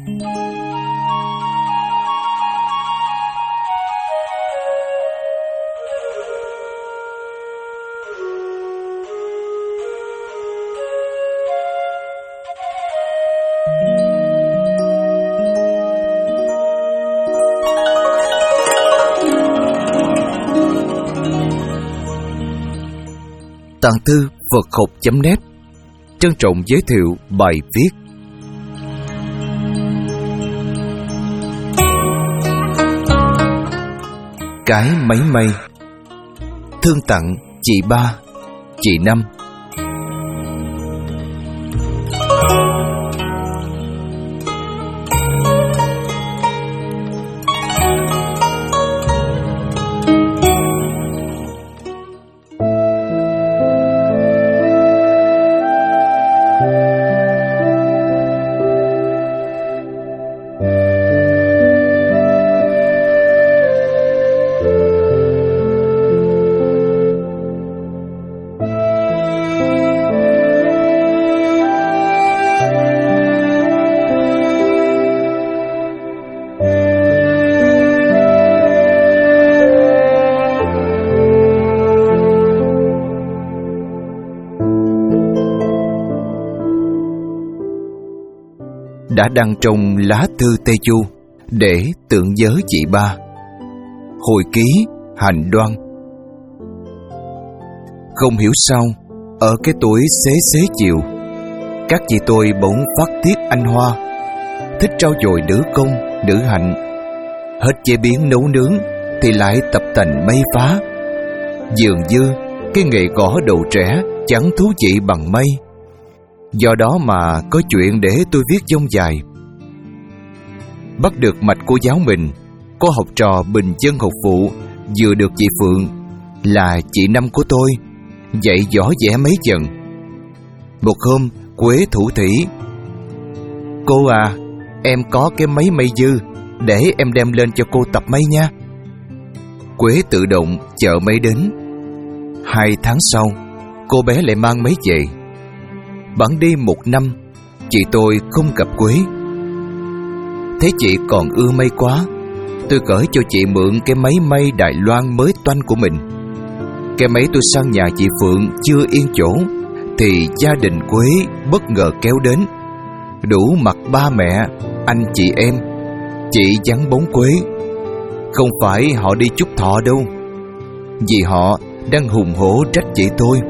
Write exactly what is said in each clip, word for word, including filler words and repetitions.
Tàng thư Phật học chấm net trân trọng giới thiệu bài viết Cái máy may. Thương tặng chị Ba, chị Năm. Đã đăng trong lá thư Tây Du để tưởng nhớ chị Ba. Hồi ký Hành Đoan. Không hiểu sao, ở cái tuổi xế xế chiều, các chị tôi bỗng phát tiết anh hoa, thích trau dồi nữ công, nữ hạnh. Hết chế biến nấu nướng thì lại tập tành may phá. Dường như cái nghề gõ đầu trẻ chẳng thú vị bằng may. Do đó mà có chuyện để tôi viết dông dài. Bắt được mạch cô giáo mình, có học trò bình dân học vụ vừa được chị Phượng, là chị Năm của tôi, dạy võ vẽ mấy dần. Một hôm Quế thủ thỉ: "Cô à, em có cái máy may dư, để em đem lên cho cô tập may nha." Quế tự động chợ máy đến. Hai tháng sau, cô bé lại mang máy về. Bẵng đi một năm, chị tôi không gặp Quế. Thấy chị còn ưa may quá, tôi gửi cho chị mượn cái máy may Đài Loan mới toanh của mình. Cái máy tôi sang nhà chị Phượng chưa yên chỗ, thì gia đình Quế bất ngờ kéo đến. Đủ mặt ba mẹ, anh chị em. Chị vắng bóng Quế. Không phải họ đi chúc thọ đâu, vì họ đang hùng hổ trách chị tôi: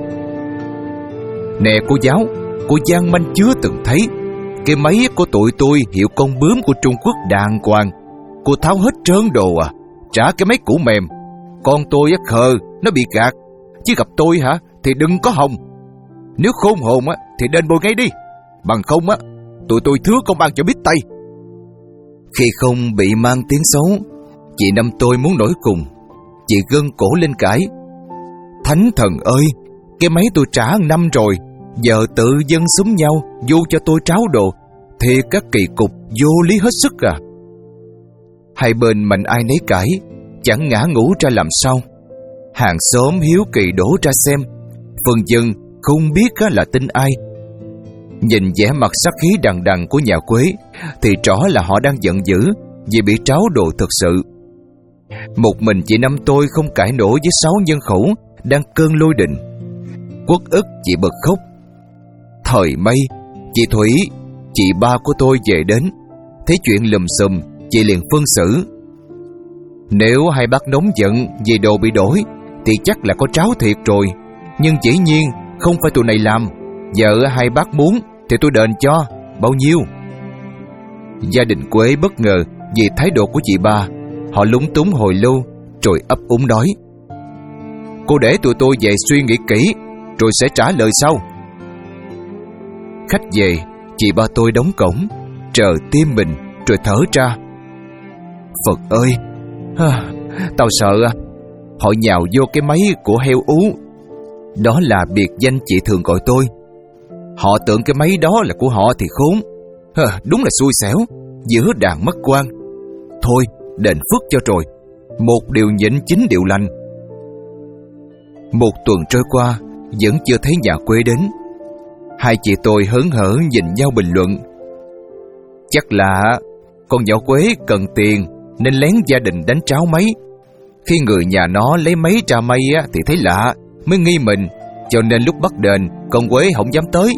"Nè cô giáo, cô gian manh chưa từng thấy. Cái máy của tụi tôi hiệu con bướm của Trung Quốc đàng hoàng. Cô tháo hết trơn đồ à? Trả cái máy cũ mềm. Con tôi á khờ, nó bị gạt. Chứ gặp tôi hả thì đừng có hòng. Nếu khôn hồn á thì đền bồi ngay đi. Bằng không á, tụi tôi thưa công an cho biết tay." Khi không bị mang tiếng xấu, chị Năm tôi muốn nổi cùng. Chị gân cổ lên cãi: "Thánh thần ơi, cái máy tôi trả năm rồi, giờ tự dân xúm nhau vô cho tôi tráo đồ, thì các kỳ cục vô lý hết sức à." Hai bên mạnh ai nấy cãi, chẳng ngã ngũ ra làm sao. Hàng xóm hiếu kỳ đổ ra xem, phần dân không biết là tin ai. Nhìn vẻ mặt sắc khí đằng đằng của nhà Quế thì rõ là họ đang giận dữ vì bị tráo đồ thực sự. Một mình chị Năm tôi không cãi nổi với sáu nhân khẩu đang cơn lôi đình. Uất ức chị bật khóc. Thời may, chị Thủy, chị Ba của tôi về đến, thấy chuyện lùm xùm, chị liền phân xử: "Nếu hai bác nóng giận vì đồ bị đổi thì chắc là có tráo thiệt rồi. Nhưng dĩ nhiên không phải tụi này làm. Vợ hai bác muốn thì tôi đền cho. Bao nhiêu?" Gia đình Quế bất ngờ vì thái độ của chị Ba. Họ lúng túng hồi lâu rồi ấp úng nói: "Cô để tụi tôi về suy nghĩ kỹ rồi sẽ trả lời sau." Khách về, chị Ba tôi đóng cổng, chờ tim mình rồi thở ra: "Phật ơi, tao sợ họ nhào vô cái máy của heo ú." Đó là biệt danh chị thường gọi tôi. Họ tưởng cái máy đó là của họ thì khốn. Đúng là xui xẻo, giữa đàn mất quan. Thôi, đền phước cho rồi. Một điều nhịn chín điều lành. Một tuần trôi qua, vẫn chưa thấy nhà Quế đến. Hai chị tôi hớn hở nhìn nhau bình luận: "Chắc là Con nhỏ Quế cần tiền nên lén gia đình đánh tráo máy. Khi người nhà nó lấy máy tra may á, thì thấy lạ mới nghi mình, cho nên lúc bắt đền con Quế không dám tới.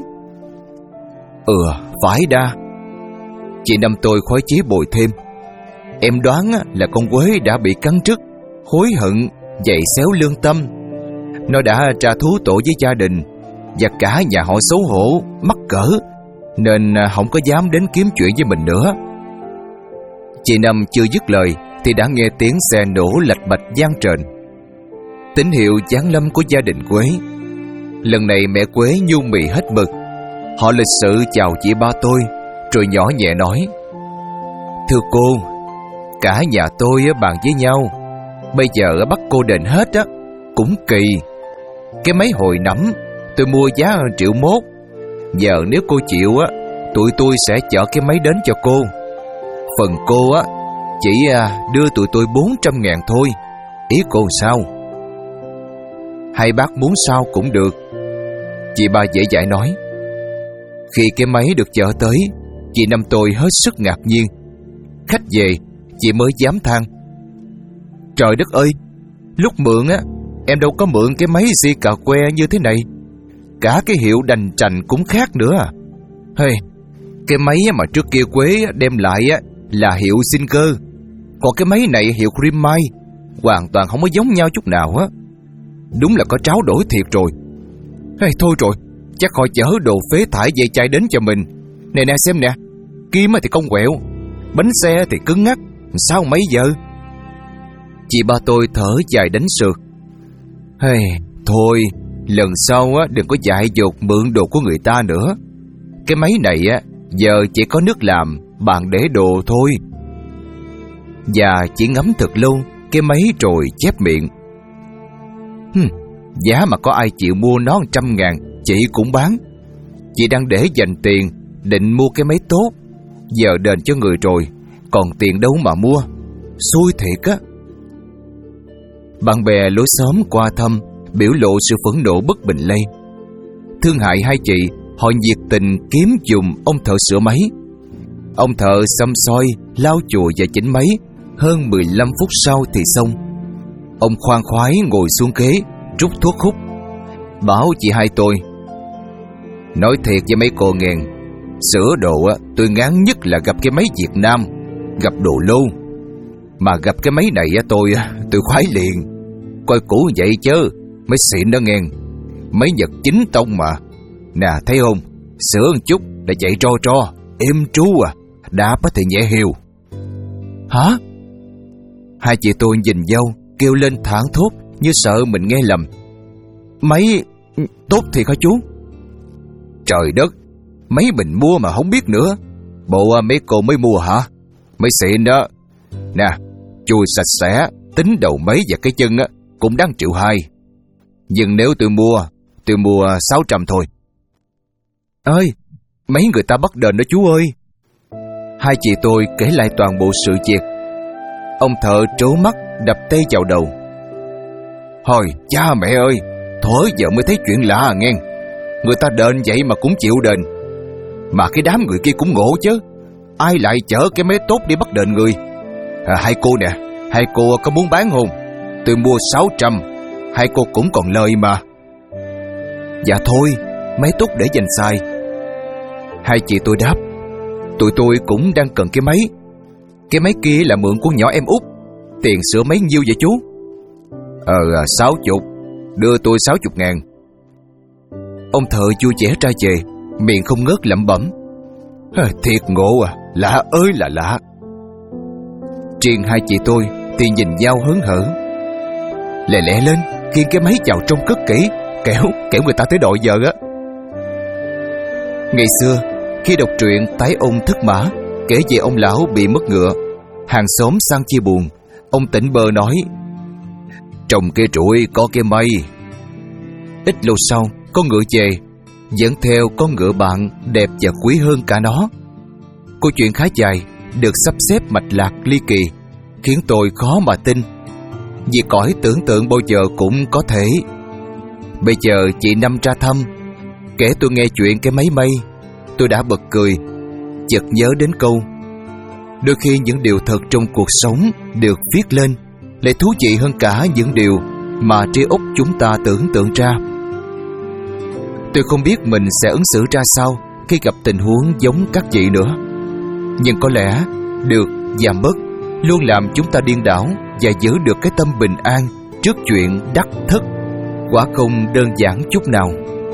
Ừ, phải đa. Chị Năm tôi khoái chí bồi thêm. Em đoán á, là con Quế đã bị cắn rứt, hối hận, dậy xéo lương tâm. Nó đã tra thú tội với gia đình, và cả nhà họ xấu hổ, mắc cỡ, nên không có dám đến kiếm chuyện với mình nữa. Chị Năm chưa dứt lời thì đã nghe tiếng xe nổ lạch bạch vang trền, tín hiệu giáng lâm của gia đình Quế. Lần này mẹ Quế nhu mì hết mực. Họ lịch sự chào chị ba tôi, rồi nhỏ nhẹ nói: Thưa cô, cả nhà tôi bàn với nhau, bây giờ bắt cô đền hết á, cũng kỳ. Cái máy hồi nắm tôi mua giá triệu mốt. Giờ nếu cô chịu á, tụi tôi sẽ chở cái máy đến cho cô. Phần cô á, chỉ đưa tụi tôi bốn trăm ngàn thôi. Ý cô sao? Hai bác muốn sao cũng được, chị ba dễ dãi nói. Khi cái máy được chở tới, chị Năm tôi hết sức ngạc nhiên. Khách về, chị mới dám than: Trời đất ơi, lúc mượn á, em đâu có mượn cái máy xi cà que như thế này. Cả cái hiệu đành trành cũng khác nữa à. Hey, cái máy mà trước kia Quế đem lại á là hiệu Singer, còn cái máy này hiệu Creamine, hoàn toàn không có giống nhau chút nào á. Đúng là có tráo đổi thiệt rồi. Hey, thôi rồi, chắc họ chở đồ phế thải dây chai đến cho mình. Nè nè xem nè, kim thì cong quẹo, bánh xe thì cứng ngắc, sao mấy giờ? Chị ba tôi thở dài đánh sượt. Hey, thôi, lần sau á đừng có dại dột mượn đồ của người ta nữa. Cái máy này á giờ chỉ có nước làm, bạn để đồ thôi. Và chị ngắm thật lâu cái máy rồi chép miệng: Hừm, giá mà có ai chịu mua nó một trăm ngàn, chị cũng bán. Chị đang để dành tiền định mua cái máy tốt, giờ đền cho người rồi, còn tiền đâu mà mua. Xui thiệt á. Bạn bè lối xóm qua thăm biểu lộ sự phẫn nộ bất bình lây. Thương hại hai chị, họ nhiệt tình kiếm giùm ông thợ sửa máy. Ông thợ xăm soi, lau chùi và chỉnh máy. Hơn mười lăm phút sau thì xong. Ông khoan khoái ngồi xuống ghế, rút thuốc hút, bảo chị hai tôi: Nói thiệt với mấy cô ngàn, sửa đồ á, tôi ngán nhất là gặp cái máy Việt Nam, gặp đồ lô. Mà gặp cái máy này á, tôi tôi khoái liền. Coi cũ vậy chứ, mới xịn đó ngàn. Máy Nhật chính tông mà. Nè thấy không, sửa một chút đã chạy tro tro, êm tru à, đạp thì nhẹ hiu. Hả? Hai chị tôi nhìn nhau, kêu lên thảng thốt như sợ mình nghe lầm. Máy tốt thiệt hả chú? Trời đất, máy mình mua mà không biết nữa. Bộ mấy cô mới mua hả? Máy xịn đó. Nè, chùi sạch sẽ, tính đầu máy và cái chân á cũng đáng triệu hai. Nhưng nếu tôi mua, tôi mua sáu trăm thôi. Ơi, mấy người ta bắt đền đó chú ơi. Hai chị tôi kể lại toàn bộ sự việc. Ông thợ trố mắt đập tay vào đầu. Hồi cha mẹ ơi, thổi giờ mới thấy chuyện lạ à nghe. Người ta đền vậy mà cũng chịu đền. Mà cái đám người kia cũng ngộ chứ, ai lại chở cái máy tốt đi bắt đền người. À, hai cô nè, hai cô có muốn bán không? Tôi mua sáu trăm, hai cô cũng còn lời mà. Dạ thôi, máy tốt để dành xài. Hai chị tôi đáp: Tụi tôi cũng đang cần cái máy. Cái máy kia là mượn của nhỏ em út. Tiền sửa máy nhiêu vậy chú? Ờ, sáu chục. Đưa tôi sáu chục ngàn. Ông thợ vui vẻ ra về, miệng không ngớt lẩm bẩm: Thiệt ngộ à, lạ ơi là lạ. Riêng hai chị tôi thì nhìn nhau hớn hở. Lẹ lẹ lên, khiêng cái máy vào trong cất kỹ, kẻo kẻo người ta tới đội giờ á. Ngày xưa, khi đọc truyện Tái Ông Thất Mã kể về ông lão bị mất ngựa, hàng xóm sang chia buồn, ông tỉnh bơ nói: Trồng cây trụi có cái mây. Ít lâu sau, con ngựa về, dẫn theo con ngựa bạn đẹp và quý hơn cả nó. Câu chuyện khá dài, được sắp xếp mạch lạc ly kỳ, khiến tôi khó mà tin. Vì cõi tưởng tượng bao giờ cũng có thể. Bây giờ chị Năm ra thăm, kể tôi nghe chuyện cái máy may, tôi đã bật cười, chợt nhớ đến câu: Đôi khi những điều thật trong cuộc sống được viết lên lại thú vị hơn cả những điều mà trí óc chúng ta tưởng tượng ra. Tôi không biết mình sẽ ứng xử ra sao khi gặp tình huống giống các vị nữa, nhưng có lẽ được và mất luôn làm chúng ta điên đảo và giữ được cái tâm bình an trước chuyện đắc thất quả không đơn giản chút nào.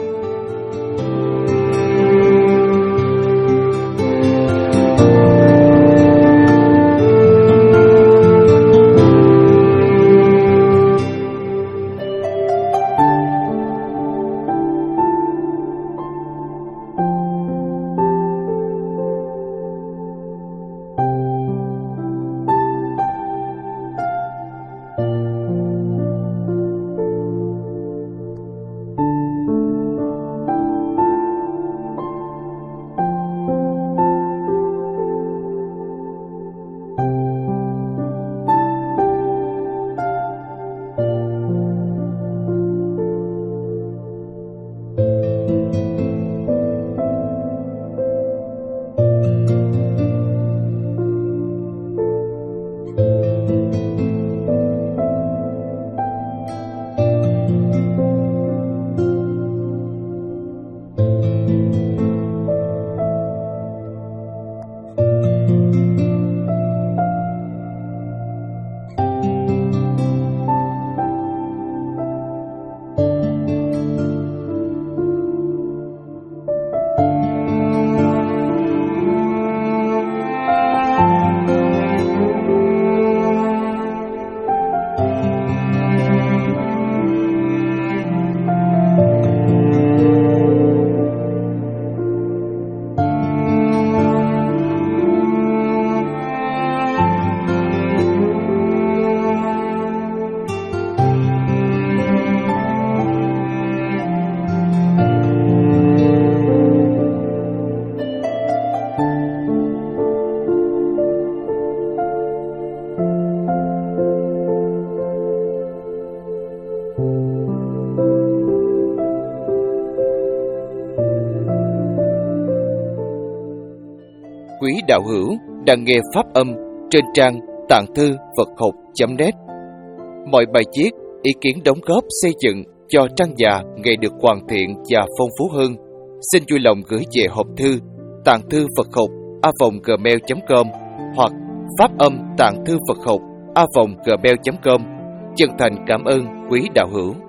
Quý đạo hữu đang nghe pháp âm trên trang tạng thư Phật học chấm net. Mọi bài viết, ý kiến đóng góp xây dựng cho trang nhà ngày được hoàn thiện và phong phú hơn, xin vui lòng gửi về hộp thư tạng thư Phật học a vòng gmail chấm com hoặc pháp âm tạng thư Phật học a vòng gmail chấm com. Chân thành cảm ơn quý đạo hữu.